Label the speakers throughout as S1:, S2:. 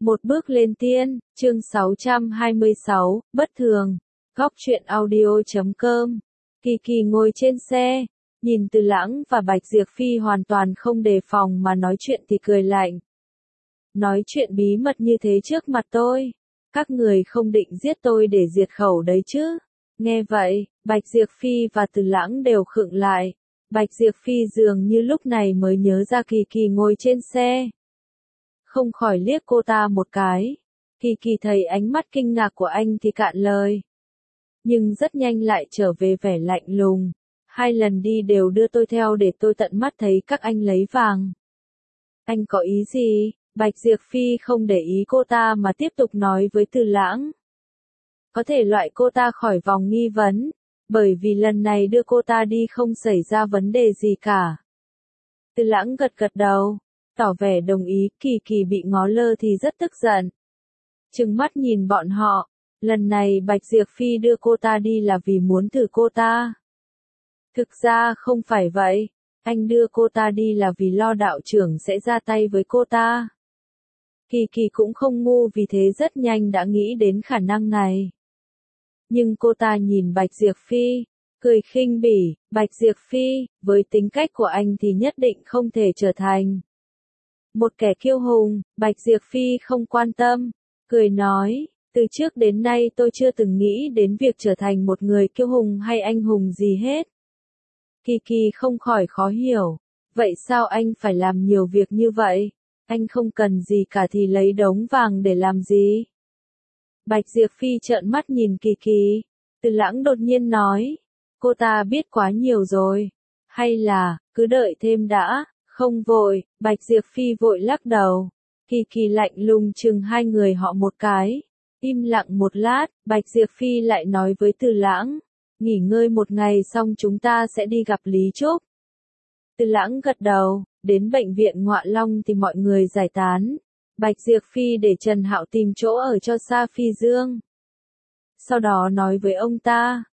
S1: Một bước lên tiên, chương 626, bất thường. Góc truyện audio.com. Kỳ Kỳ ngồi trên xe, nhìn Từ Lãng và Bạch Diệp Phi hoàn toàn không đề phòng mà nói chuyện thì cười lạnh. Nói chuyện bí mật như thế trước mặt tôi. Các người không định giết tôi để diệt khẩu đấy chứ. Nghe vậy, Bạch Diệp Phi và Từ Lãng đều khựng lại. Bạch Diệp Phi dường như lúc này mới nhớ ra Kỳ Kỳ ngồi trên xe. Không khỏi liếc cô ta một cái. Kỳ Kỳ thấy ánh mắt kinh ngạc của anh thì cạn lời. Nhưng rất nhanh lại trở về vẻ lạnh lùng. 2 lần đi đều đưa tôi theo để tôi tận mắt thấy các anh lấy vàng. Anh có ý gì? Bạch Diệp Phi không để ý cô ta mà tiếp tục nói với Từ Lãng. Có thể loại cô ta khỏi vòng nghi vấn, bởi vì lần này đưa cô ta đi không xảy ra vấn đề gì cả. Từ Lãng gật gật đầu, tỏ vẻ đồng ý. Kỳ Kỳ bị ngó lơ thì rất tức giận. Trừng mắt nhìn bọn họ, lần này Bạch Diệp Phi đưa cô ta đi là vì muốn thử cô ta. Thực ra không phải vậy, anh đưa cô ta đi là vì lo đạo trưởng sẽ ra tay với cô ta. Kỳ Kỳ cũng không ngu vì thế rất nhanh đã nghĩ đến khả năng này. Nhưng cô ta nhìn Bạch Diệp Phi, cười khinh bỉ. Bạch Diệp Phi, với tính cách của anh thì nhất định không thể trở thành một kẻ kiêu hùng. Bạch Diệp Phi không quan tâm, cười nói, từ trước đến nay tôi chưa từng nghĩ đến việc trở thành một người kiêu hùng hay anh hùng gì hết. Kỳ Kỳ không khỏi khó hiểu, vậy sao anh phải làm nhiều việc như vậy? Anh không cần gì cả thì lấy đống vàng để làm gì? Bạch Diệp Phi trợn mắt nhìn Kỳ Kỳ. Từ Lãng đột nhiên nói, cô ta biết quá nhiều rồi. Hay là, cứ đợi thêm đã, không vội. Bạch Diệp Phi vội lắc đầu. Kỳ Kỳ lạnh lùng chừng hai người họ một cái. Im lặng một lát, Bạch Diệp Phi lại nói với Từ Lãng, nghỉ ngơi một ngày xong chúng ta sẽ đi gặp Lý Trúc. Từ Lãng gật đầu, đến bệnh viện Ngọa Long thì mọi người giải tán. Bạch Diệp Phi để Trần Hạo tìm chỗ ở cho Sa Phi Dương. Sau đó nói với ông ta,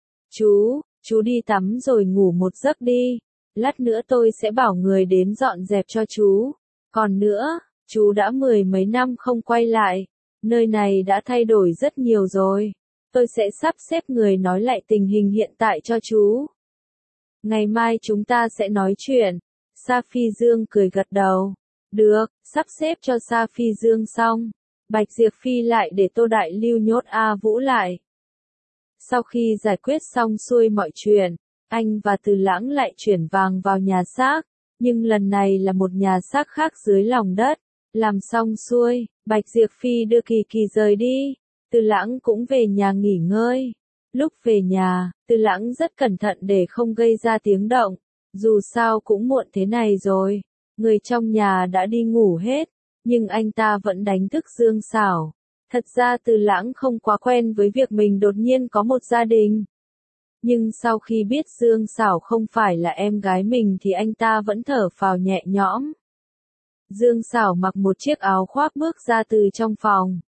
S1: chú đi tắm rồi ngủ một giấc đi. Lát nữa tôi sẽ bảo người đến dọn dẹp cho chú. Còn nữa, chú đã 10 mấy năm không quay lại. Nơi này đã thay đổi rất nhiều rồi. Tôi sẽ sắp xếp người nói lại tình hình hiện tại cho chú. Ngày mai chúng ta sẽ nói chuyện. Sa Phi Dương cười gật đầu. Được, sắp xếp cho Sa Phi Dương xong. Bạch Diệp Phi lại để Tô Đại Lưu nhốt A Vũ lại. Sau khi giải quyết xong xuôi mọi chuyện, anh và Từ Lãng lại chuyển vàng vào nhà xác. Nhưng lần này là một nhà xác khác dưới lòng đất. Làm xong xuôi, Bạch Diệp Phi đưa Kỳ Kỳ rời đi. Từ Lãng cũng về nhà nghỉ ngơi. Lúc về nhà, Từ Lãng rất cẩn thận để không gây ra tiếng động. Dù sao cũng muộn thế này rồi. Người trong nhà đã đi ngủ hết. Nhưng anh ta vẫn đánh thức Dương Sảo. Thật ra Từ Lãng không quá quen với việc mình đột nhiên có một gia đình. Nhưng sau khi biết Dương Sảo không phải là em gái mình thì anh ta vẫn thở phào nhẹ nhõm. Dương Sảo mặc một chiếc áo khoác bước ra từ trong phòng.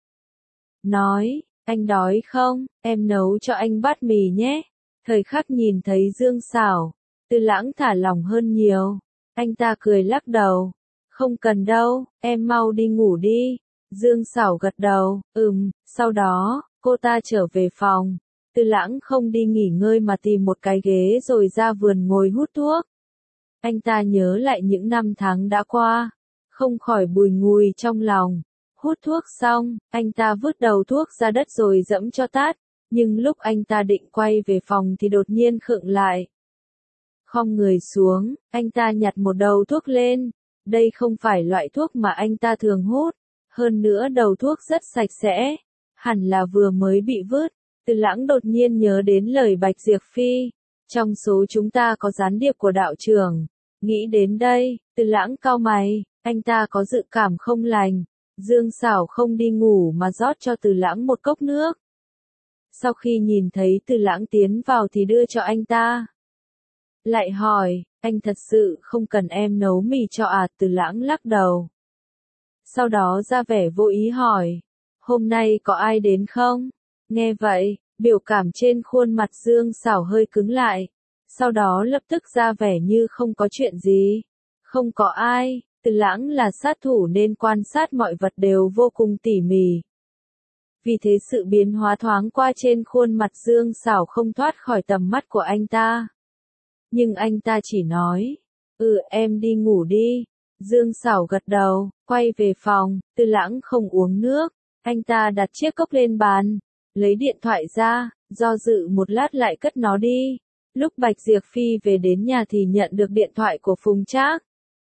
S1: Nói, anh đói không? Em nấu cho anh bát mì nhé. Thời khắc nhìn thấy Dương Sảo, Từ Lãng thả lỏng hơn nhiều. Anh ta cười lắc đầu. Không cần đâu, em mau đi ngủ đi. Dương Sảo gật đầu, sau đó, cô ta trở về phòng. Từ Lãng không đi nghỉ ngơi mà tìm một cái ghế rồi ra vườn ngồi hút thuốc. Anh ta nhớ lại những năm tháng đã qua, không khỏi bùi ngùi trong lòng. Hút thuốc xong, anh ta vứt đầu thuốc ra đất rồi giẫm cho tát, nhưng lúc anh ta định quay về phòng thì đột nhiên khựng lại. Khom người xuống, anh ta nhặt một đầu thuốc lên. Đây không phải loại thuốc mà anh ta thường hút, hơn nữa đầu thuốc rất sạch sẽ, hẳn là vừa mới bị vứt. Từ Lãng đột nhiên nhớ đến lời Bạch Diệp Phi, trong số chúng ta có gián điệp của đạo trưởng. Nghĩ đến đây, Từ Lãng cau mày, anh ta có dự cảm không lành. Dương Sảo không đi ngủ mà rót cho Từ Lãng một cốc nước. Sau khi nhìn thấy Từ Lãng tiến vào thì đưa cho anh ta. Lại hỏi, anh thật sự không cần em nấu mì cho à? Từ Lãng lắc đầu. Sau đó ra vẻ vô ý hỏi, hôm nay có ai đến không? Nghe vậy, biểu cảm trên khuôn mặt Dương Sảo hơi cứng lại. Sau đó lập tức ra vẻ như không có chuyện gì. Không có ai. Từ Lãng là sát thủ nên quan sát mọi vật đều vô cùng tỉ mỉ. Vì thế sự biến hóa thoáng qua trên khuôn mặt Dương Sảo không thoát khỏi tầm mắt của anh ta. Nhưng anh ta chỉ nói, em đi ngủ đi. Dương Sảo gật đầu, quay về phòng, Từ Lãng không uống nước. Anh ta đặt chiếc cốc lên bàn, lấy điện thoại ra, do dự một lát lại cất nó đi. Lúc Bạch Diệp Phi về đến nhà thì nhận được điện thoại của Phùng Trác.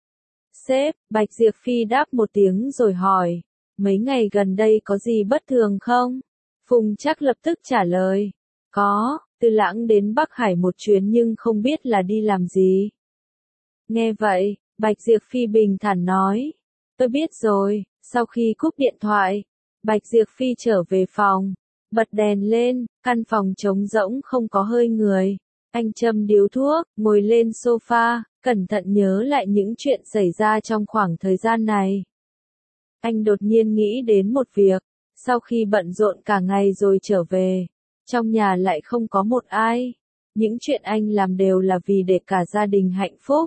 S1: Sếp, Bạch Diệp Phi đáp một tiếng rồi hỏi, mấy ngày gần đây có gì bất thường không? Phùng Trác lập tức trả lời, có, Từ Lãng đến Bắc Hải một chuyến nhưng không biết là đi làm gì. Nghe vậy, Bạch Diệp Phi bình thản nói, tôi biết rồi. Sau khi cúp điện thoại, Bạch Diệp Phi trở về phòng, bật đèn lên, căn phòng trống rỗng không có hơi người. Anh châm điếu thuốc, ngồi lên sofa, cẩn thận nhớ lại những chuyện xảy ra trong khoảng thời gian này. Anh đột nhiên nghĩ đến một việc, sau khi bận rộn cả ngày rồi trở về, trong nhà lại không có một ai. Những chuyện anh làm đều là vì để cả gia đình hạnh phúc,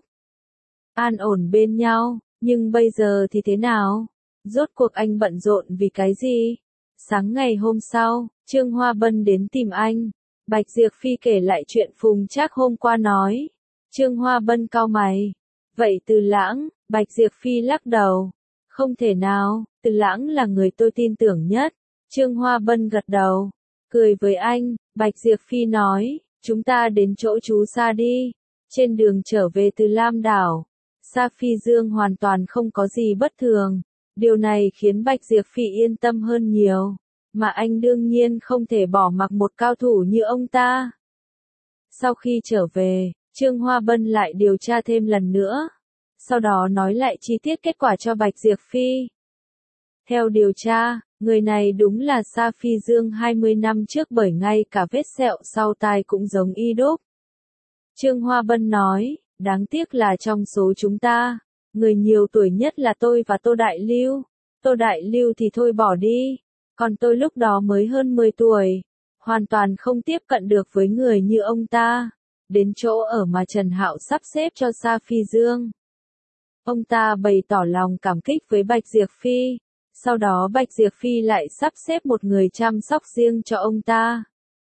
S1: an ổn bên nhau, nhưng bây giờ thì thế nào? Rốt cuộc anh bận rộn vì cái gì? Sáng ngày hôm sau, Trương Hoa Bân đến tìm anh. Bạch Diệp Phi kể lại chuyện Phùng Trác hôm qua nói. Trương Hoa Bân cau mày. Vậy Từ Lãng, Bạch Diệp Phi lắc đầu. Không thể nào, Từ Lãng là người tôi tin tưởng nhất. Trương Hoa Bân gật đầu. Cười với anh, Bạch Diệp Phi nói, chúng ta đến chỗ chú Sa đi. Trên đường trở về từ Lam Đảo, Sa Phi Dương hoàn toàn không có gì bất thường. Điều này khiến Bạch Diệp Phi yên tâm hơn nhiều. Mà anh đương nhiên không thể bỏ mặc một cao thủ như ông ta. Sau khi trở về, Trương Hoa Bân lại điều tra thêm lần nữa. Sau đó nói lại chi tiết kết quả cho Bạch Diệp Phi. Theo điều tra, người này đúng là Sa Phi Dương 20 năm trước bởi ngay cả vết sẹo sau tai cũng giống y đúc. Trương Hoa Bân nói, đáng tiếc là trong số chúng ta, người nhiều tuổi nhất là tôi và Tô Đại Lưu. Tô Đại Lưu thì thôi bỏ đi. Còn tôi lúc đó mới hơn 10 tuổi, hoàn toàn không tiếp cận được với người như ông ta. Đến chỗ ở mà Trần Hạo sắp xếp cho Sa Phi Dương, ông ta bày tỏ lòng cảm kích với Bạch Diệp Phi. Sau đó Bạch Diệp Phi lại sắp xếp một người chăm sóc riêng cho ông ta.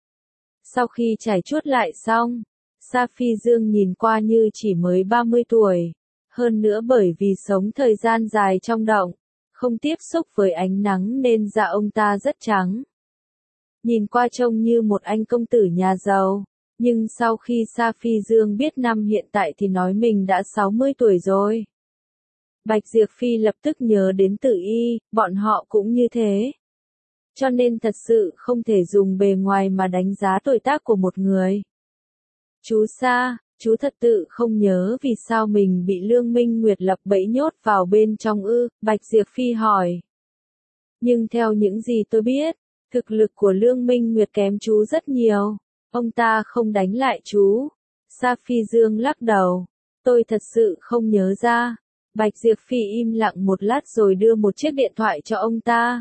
S1: Sau khi trải chuốt lại xong, Sa Phi Dương nhìn qua như chỉ mới 30 tuổi. Hơn nữa bởi vì sống thời gian dài trong động, không tiếp xúc với ánh nắng nên da ông ta rất trắng. Nhìn qua trông như một anh công tử nhà giàu. Nhưng sau khi Sa Phi Dương biết năm hiện tại thì nói mình đã 60 tuổi rồi. Bạch Diệp Phi lập tức nhớ đến Tử Y, bọn họ cũng như thế. Cho nên thật sự không thể dùng bề ngoài mà đánh giá tuổi tác của một người. Chú Sa, chú thật tự không nhớ vì sao mình bị Lương Minh Nguyệt lập bẫy nhốt vào bên trong ư? Bạch Diệp Phi hỏi. Nhưng theo những gì tôi biết, thực lực của Lương Minh Nguyệt kém chú rất nhiều. Ông ta không đánh lại chú. Sa Phi Dương lắc đầu. Tôi thật sự không nhớ ra. Bạch Diệp Phi im lặng một lát rồi đưa một chiếc điện thoại cho ông ta.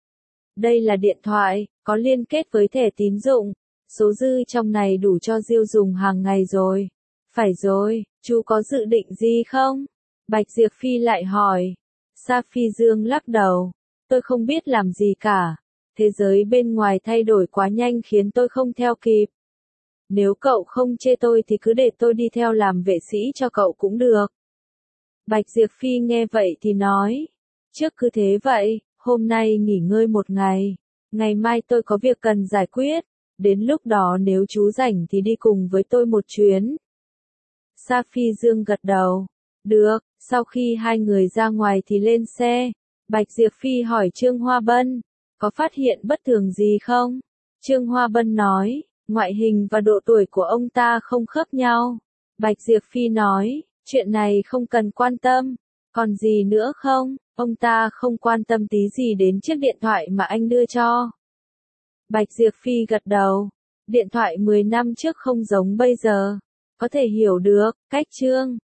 S1: Đây là điện thoại, có liên kết với thẻ tín dụng. Số dư trong này đủ cho Diêu dùng hàng ngày rồi. Phải rồi, chú có dự định gì không? Bạch Diệp Phi lại hỏi. Sa Phi Dương lắc đầu. Tôi không biết làm gì cả. Thế giới bên ngoài thay đổi quá nhanh khiến tôi không theo kịp. Nếu cậu không chê tôi thì cứ để tôi đi theo làm vệ sĩ cho cậu cũng được. Bạch Diệp Phi nghe vậy thì nói. Trước cứ thế vậy, hôm nay nghỉ ngơi một ngày. Ngày mai tôi có việc cần giải quyết. Đến lúc đó nếu chú rảnh thì đi cùng với tôi một chuyến. Sa Phi Dương gật đầu. Được, sau khi hai người ra ngoài thì lên xe. Bạch Diệp Phi hỏi Trương Hoa Bân. Có phát hiện bất thường gì không? Trương Hoa Bân nói. Ngoại hình và độ tuổi của ông ta không khớp nhau. Bạch Diệp Phi nói. Chuyện này không cần quan tâm. Còn gì nữa không? Ông ta không quan tâm tí gì đến chiếc điện thoại mà anh đưa cho. Bạch Diệp Phi gật đầu. Điện thoại 10 năm trước không giống bây giờ. Có thể hiểu được, cách Trương